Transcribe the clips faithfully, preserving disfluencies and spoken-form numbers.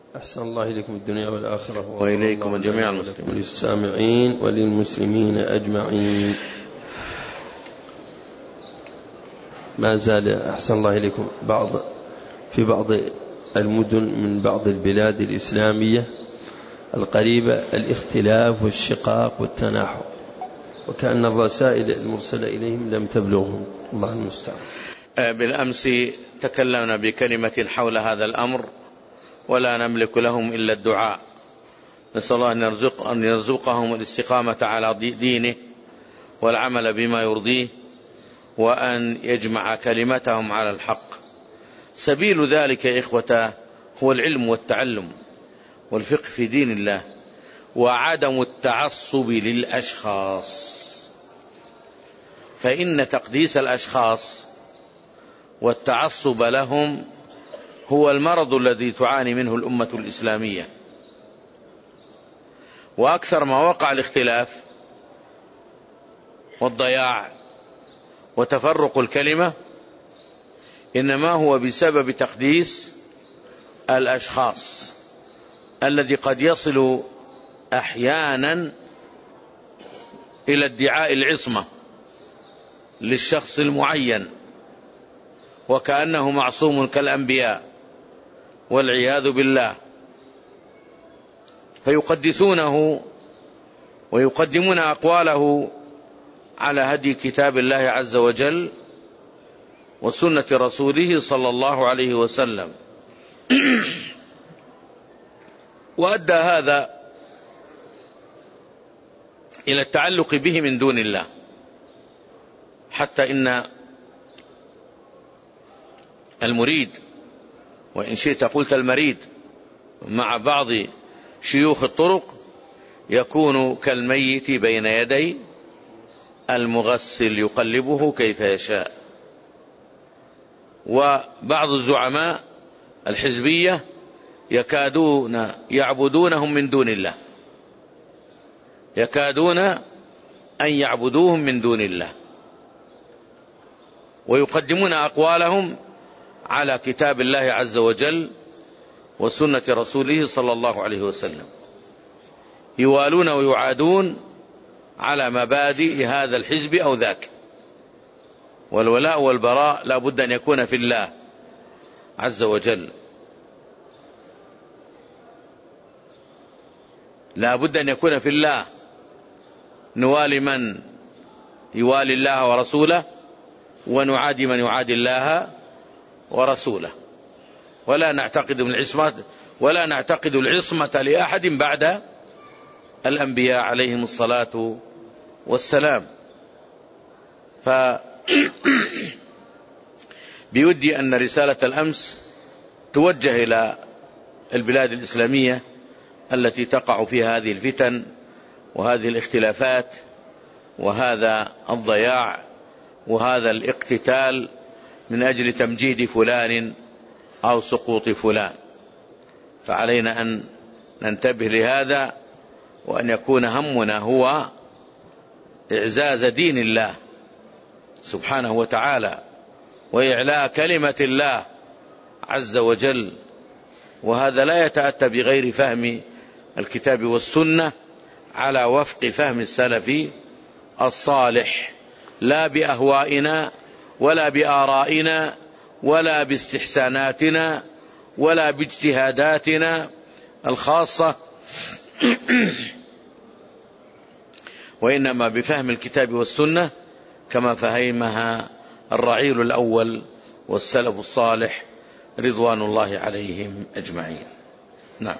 أحسن الله إليكم الدنيا والآخرة وإليكم جميع المسلمين وللسامعين وللمسلمين أجمعين. ما زال أحسن الله إليكم بعض في بعض المدن من بعض البلاد الإسلامية القريبة الاختلاف والشقاق والتناحر، وكأن الرسائل المرسلة إليهم لم تبلغهم. الله المستعان. بالأمس تكلمنا بكلمة حول هذا الأمر ولا نملك لهم إلا الدعاء. نسأل الله أن, يرزق أن يرزقهم الاستقامة على دينه والعمل بما يرضيه، وأن يجمع كلمتهم على الحق. سبيل ذلك يا إخوة هو العلم والتعلم والفقه في دين الله، وعدم التعصب للأشخاص، فإن تقديس الأشخاص والتعصب لهم هو المرض الذي تعاني منه الأمة الإسلامية. وأكثر ما وقع الاختلاف والضياع وتفرق الكلمة إنما هو بسبب تقديس الأشخاص، الذي قد يصل أحيانا إلى ادعاء العصمة للشخص المعين وكأنه معصوم كالأنبياء والعياذ بالله، فيقدسونه ويقدمون أقواله على هدي كتاب الله عز وجل وسنة رسوله صلى الله عليه وسلم. وأدى هذا إلى التعلق به من دون الله، حتى إن المريد، وإن شئت قلت المريد، مع بعض شيوخ الطرق يكون كالميت بين يدي المغسل يقلبه كيف يشاء. وبعض الزعماء الحزبية يكادون يعبدونهم من دون الله، يكادون أن يعبدوهم من دون الله، ويقدمون أقوالهم على كتاب الله عز وجل وسنة رسوله صلى الله عليه وسلم، يوالون ويعادون على مبادئ هذا الحزب أو ذاك. والولاء والبراء لا بد أن يكون في الله عز وجل، لا بد أن يكون في الله. نوالي من يوالي الله ورسوله، ونعادي من يعادي الله ورسوله، ولا نعتقد من العصمة ولا نعتقد العصمة لأحد بعد الأنبياء عليهم الصلاة والسلام. ف بيودي أن رسالة الأمس توجه إلى البلاد الإسلامية التي تقع فيها هذه الفتن وهذه الاختلافات وهذا الضياع وهذا الاقتتال من أجل تمجيد فلان أو سقوط فلان. فعلينا أن ننتبه لهذا، وأن يكون همنا هو إعزاز دين الله سبحانه وتعالى وإعلاء كلمة الله عز وجل. وهذا لا يتأتى بغير فهم الكتاب والسنة على وفق فهم السلف الصالح، لا بأهوائنا ولا بآرائنا ولا باستحساناتنا ولا باجتهاداتنا الخاصة، وإنما بفهم الكتاب والسنة كما فهمها الرعيل الأول والسلف الصالح رضوان الله عليهم أجمعين. نعم.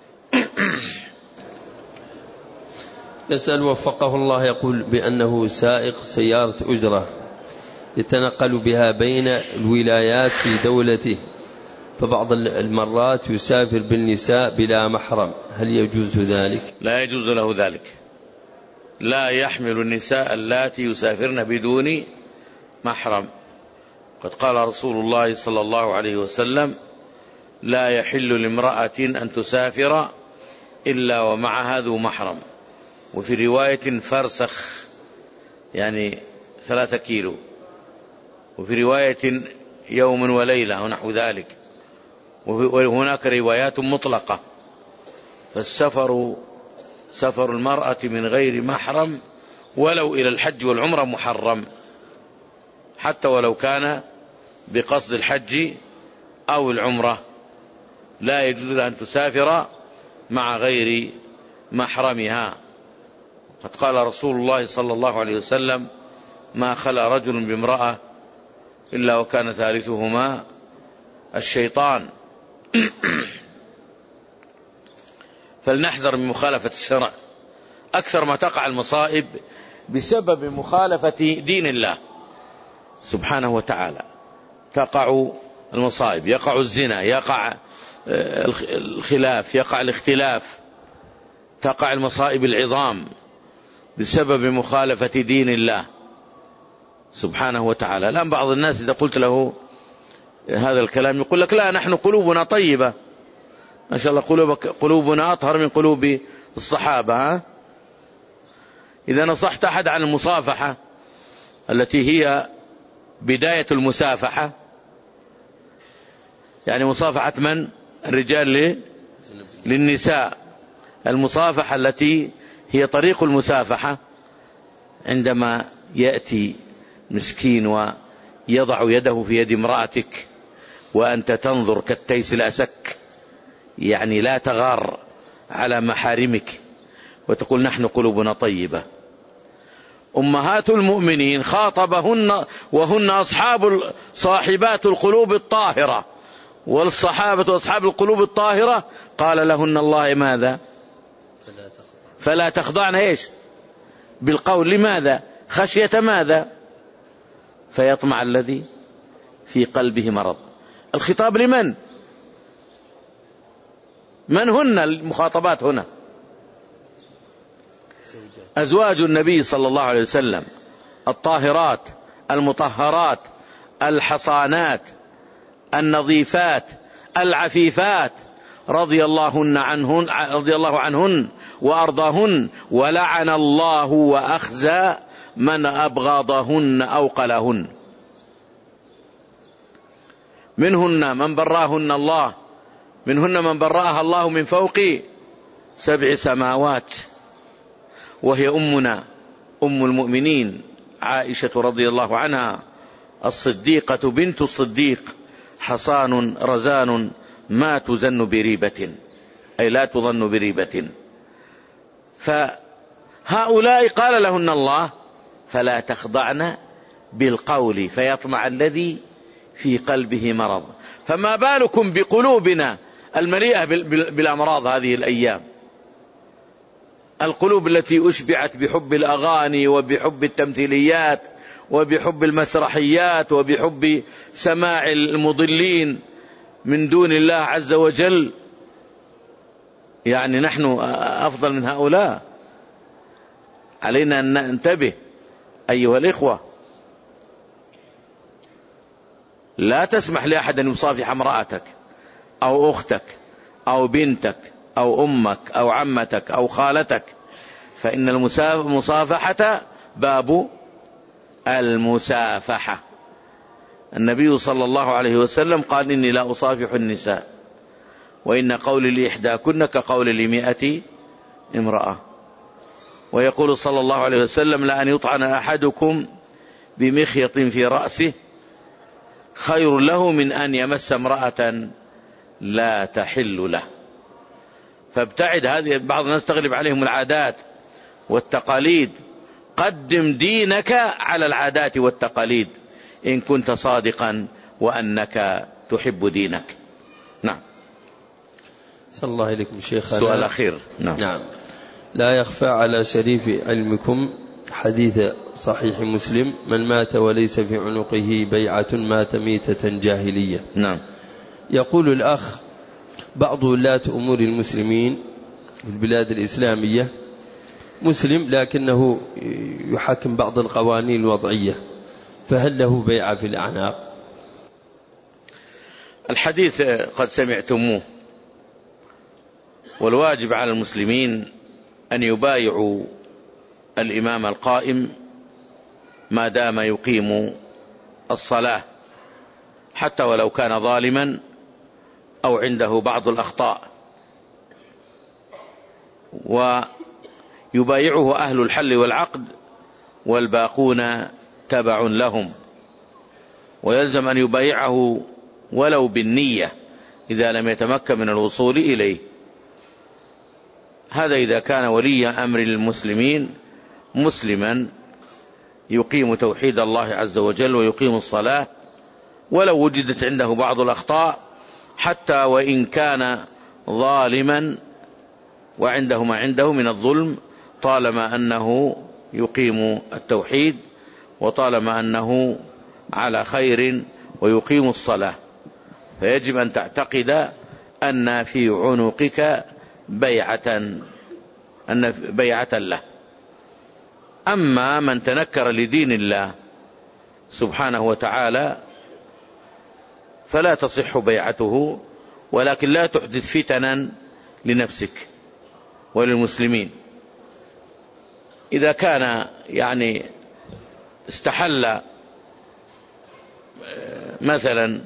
يسأل وفقه الله، يقول بأنه سائق سيارة أجرة يتنقل بها بين الولايات في دولته، فبعض المرات يسافر بالنساء بلا محرم، هل يجوز ذلك؟ لا يجوز له ذلك. لا يحمل النساء اللاتي يسافرن بدون محرم. قد قال رسول الله صلى الله عليه وسلم: لا يحل لامرأة أن تسافر إلا ومعها ذو محرم. وفي رواية فرسخ، يعني ثلاثة كيلو، وفي رواية يوم وليلة ونحو ذلك، وهناك روايات مطلقة. فالسفر سفر المرأة من غير محرم ولو إلى الحج والعمرة محرم، حتى ولو كان بقصد الحج أو العمرة، لا يجوز أن تسافر مع غير محرمها. قد قال رسول الله صلى الله عليه وسلم: ما خلا رجل بامرأة إلا وكان ثالثهما الشيطان. فلنحذر من مخالفة الشرع. أكثر ما تقع المصائب بسبب مخالفة دين الله سبحانه وتعالى. تقع المصائب، يقع الزنا، يقع الخلاف، يقع الاختلاف، تقع المصائب العظام بسبب مخالفة دين الله سبحانه وتعالى. الآن بعض الناس إذا قلت له هذا الكلام يقول لك: لا، نحن قلوبنا طيبة، ما شاء الله قلوبنا أطهر من قلوب الصحابة. ها؟ إذا نصحت أحد عن المصافحة التي هي بداية المسافحة، يعني مصافحة من؟ الرجال للنساء، المصافحة التي هي طريق المسافحة، عندما يأتي مسكين ويضع يده في يد امرأتك وأنت تنظر كالتيس الأسك، يعني لا تغار على محارمك، وتقول: نحن قلوبنا طيبة. أمهات المؤمنين خاطبهن وهن أصحاب صاحبات القلوب الطاهرة، والصحابة أصحاب القلوب الطاهرة قال لهن الله: ماذا؟ فلا تخضعن إيش؟ بالقول. لماذا؟ خشية ماذا؟ فيطمع الذي في قلبه مرض. الخطاب لمن؟ من هن المخاطبات هنا؟ أزواج النبي صلى الله عليه وسلم الطاهرات المطهرات الحصانات النظيفات العفيفات، رضي الله عنهن رضي الله عنهن وأرضاهن، ولعن الله وأخزى من أبغضهن أو قلهن. منهن من براهن الله، منهن من براها الله من فوق سبع سماوات، وهي أمنا أم المؤمنين عائشة رضي الله عنها الصديقة بنت الصديق، حصان رزان ما تزن بريبة، أي لا تظن بريبة. فهؤلاء قال لهن الله: فلا تخضعن بالقول فيطمع الذي في قلبه مرض. فما بالكم بقلوبنا المليئة بالأمراض هذه الأيام، القلوب التي أشبعت بحب الأغاني وبحب التمثيليات وبحب المسرحيات وبحب سماع المضلين من دون الله عز وجل. يعني نحن أفضل من هؤلاء؟ علينا أن ننتبه أيها الإخوة. لا تسمح لأحد أن يصافح امرأتك أو أختك أو بنتك أو أمك أو عمتك أو خالتك، فإن المصافحة باب المسافحة. النبي صلى الله عليه وسلم قال: إني لا أصافح النساء، وإن قولي لإحداكن كقول لمئة امرأة. ويقول صلى الله عليه وسلم: لأن يطعن أحدكم بمخيط في رأسه خير له من أن يمس امرأة لا تحل له. فابتعد. هذه بعض الناس تغلب عليهم العادات والتقاليد. قدم دينك على العادات والتقاليد إن كنت صادقا وأنك تحب دينك. نعم. صلى الله عليكم شيخنا. سؤال أخير. نعم. نعم. لا يخفى على شريف علمكم حديث صحيح مسلم: من مات وليس في عنقه بيعة مات ميتة جاهلية. نعم. يقول الأخ: بعض ولاة أمور المسلمين في البلاد الإسلامية مسلم لكنه يحكم بعض القوانين الوضعية، فهل له بيعة في الأعناق؟ الحديث قد سمعتموه، والواجب على المسلمين أن يبايعوا الإمام القائم ما دام يقيم الصلاة، حتى ولو كان ظالما أو عنده بعض الأخطاء، ويبايعه أهل الحل والعقد والباقون تبع لهم، ويلزم أن يبايعه ولو بالنية إذا لم يتمكن من الوصول إليه. هذا إذا كان ولي أمر للمسلمين مسلما يقيم توحيد الله عز وجل ويقيم الصلاة، ولو وجدت عنده بعض الأخطاء، حتى وإن كان ظالما وعنده ما عنده من الظلم، طالما أنه يقيم التوحيد وطالما أنه على خير ويقيم الصلاة. فيجب أن تعتقد أن في عنقك بيعة أن بيعة له. أما من تنكر لدين الله سبحانه وتعالى فلا تصح بيعته، ولكن لا تحدث فتنا لنفسك وللمسلمين. إذا كان يعني استحل مثلا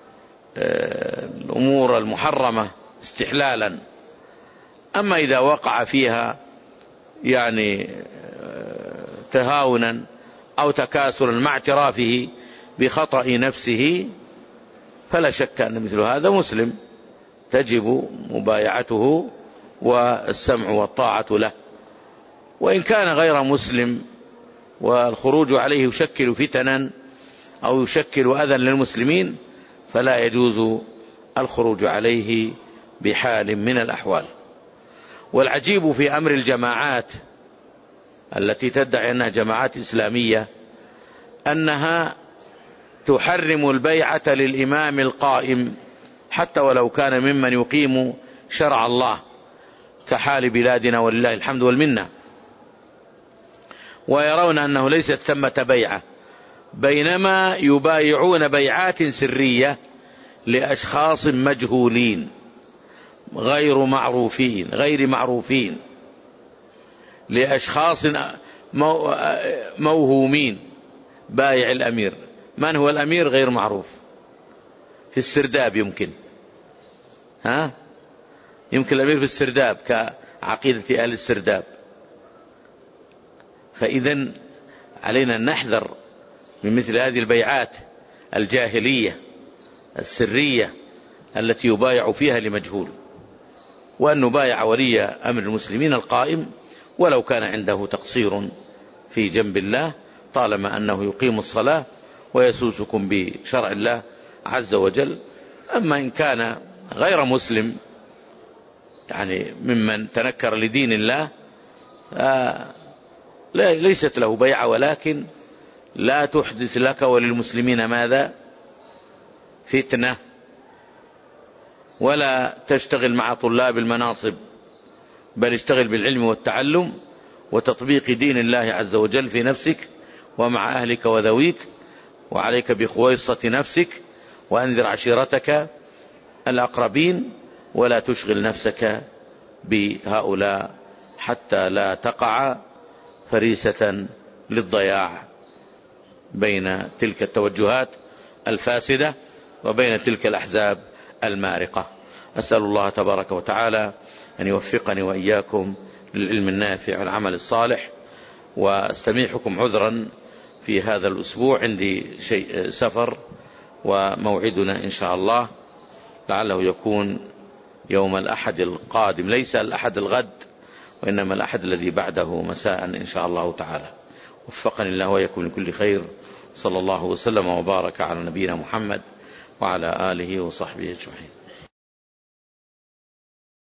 الأمور المحرمة استحلالا، أما إذا وقع فيها يعني تهاونا أو تكاسلا مع اعترافه بخطأ نفسه فلا شك أن مثل هذا مسلم تجب مبايعته والسمع والطاعة له. وإن كان غير مسلم والخروج عليه يشكل فتنا أو يشكل أذى للمسلمين فلا يجوز الخروج عليه بحال من الأحوال. والعجيب في أمر الجماعات التي تدعي أنها جماعات إسلامية أنها تحرم البيعة للإمام القائم حتى ولو كان ممن يقيم شرع الله، كحال بلادنا ولله الحمد والمنة، ويرون أنه ليست ثمة بيعة، بينما يبايعون بيعات سرية لأشخاص مجهولين غير معروفين غير معروفين لأشخاص موهومين. بايع الأمير، من هو الأمير؟ غير معروف، في السرداب يمكن ها يمكن الأمير في السرداب كعقيدة أهل السرداب. فإذن علينا أن نحذر من مثل هذه البيعات الجاهلية السرية التي يبايع فيها لمجهول، وأن نبايع ولي أمر المسلمين القائم ولو كان عنده تقصير في جنب الله، طالما أنه يقيم الصلاة ويسوسكم بشرع الله عز وجل. أما إن كان غير مسلم يعني ممن تنكر لدين الله ليست له بيعة، ولكن لا تحدث لك وللمسلمين ماذا؟ فتنة، ولا تشتغل مع طلاب المناصب، بل اشتغل بالعلم والتعلم وتطبيق دين الله عز وجل في نفسك ومع أهلك وذويك، وعليك بخويصة نفسك، وأنذر عشيرتك الأقربين، ولا تشغل نفسك بهؤلاء حتى لا تقع فريسة للضياع بين تلك التوجهات الفاسدة وبين تلك الأحزاب المارقة. أسأل الله تبارك وتعالى أن يوفقني وإياكم للعلم النافع والعمل الصالح. واستميحكم عذرا في هذا الأسبوع، عندي شيء سفر، وموعدنا إن شاء الله لعله يكون يوم الأحد القادم، ليس الأحد الغد وإنما الأحد الذي بعده مساء إن شاء الله تعالى. وفقني الله وإياكم لكل خير، صلى الله وسلم وبارك على نبينا محمد وعلى آله وصحبه أجمعين.